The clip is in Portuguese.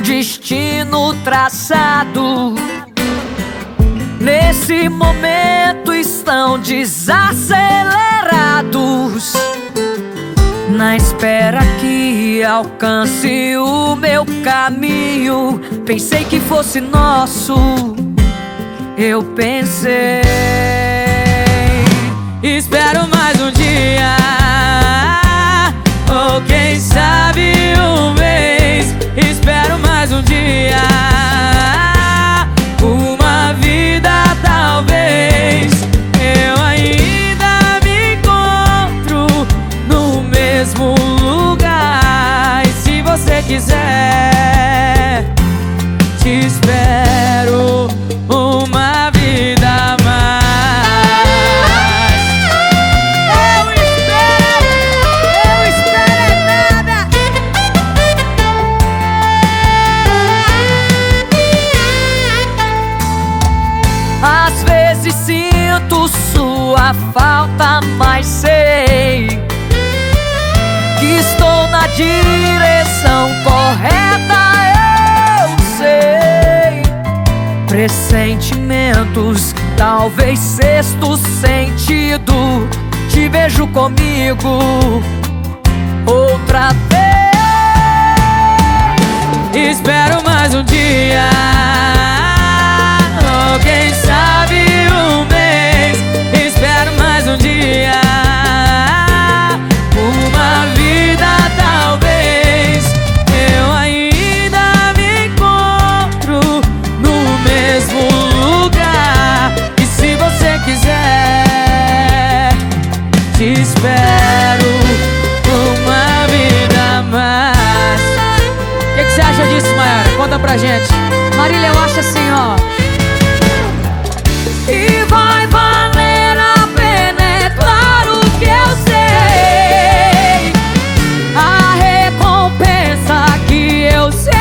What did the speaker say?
destino traçado. Nesse momento estão desacelerados, na espera que alcance o meu caminho. Pensei que fosse nosso, eu pensei. Espero mais um dia, ou quem sabe um mês. Espero mais um dia, uma vida talvez. Eu ainda me encontro no mesmo lugar. E se você quiser, te espero uma vida a mais. Eu espero é nada. Às vezes sinto sua falta, mas sei que estou na direção correta. Eu sei. Pressentimentos, talvez sexto sentido. Te vejo comigo outra vez. Espero mais um dia, ou quem sabe um mês. Espero mais um dia, uma vida talvez. Eu ainda me encontro no mesmo lugar. E se você quiser, te espero uma vida a mais. O que você acha disso, Mayara? Conta pra gente. Marília, eu acho assim, ó. E vai valer a pena, é claro que eu sei. A recompensa que eu sei.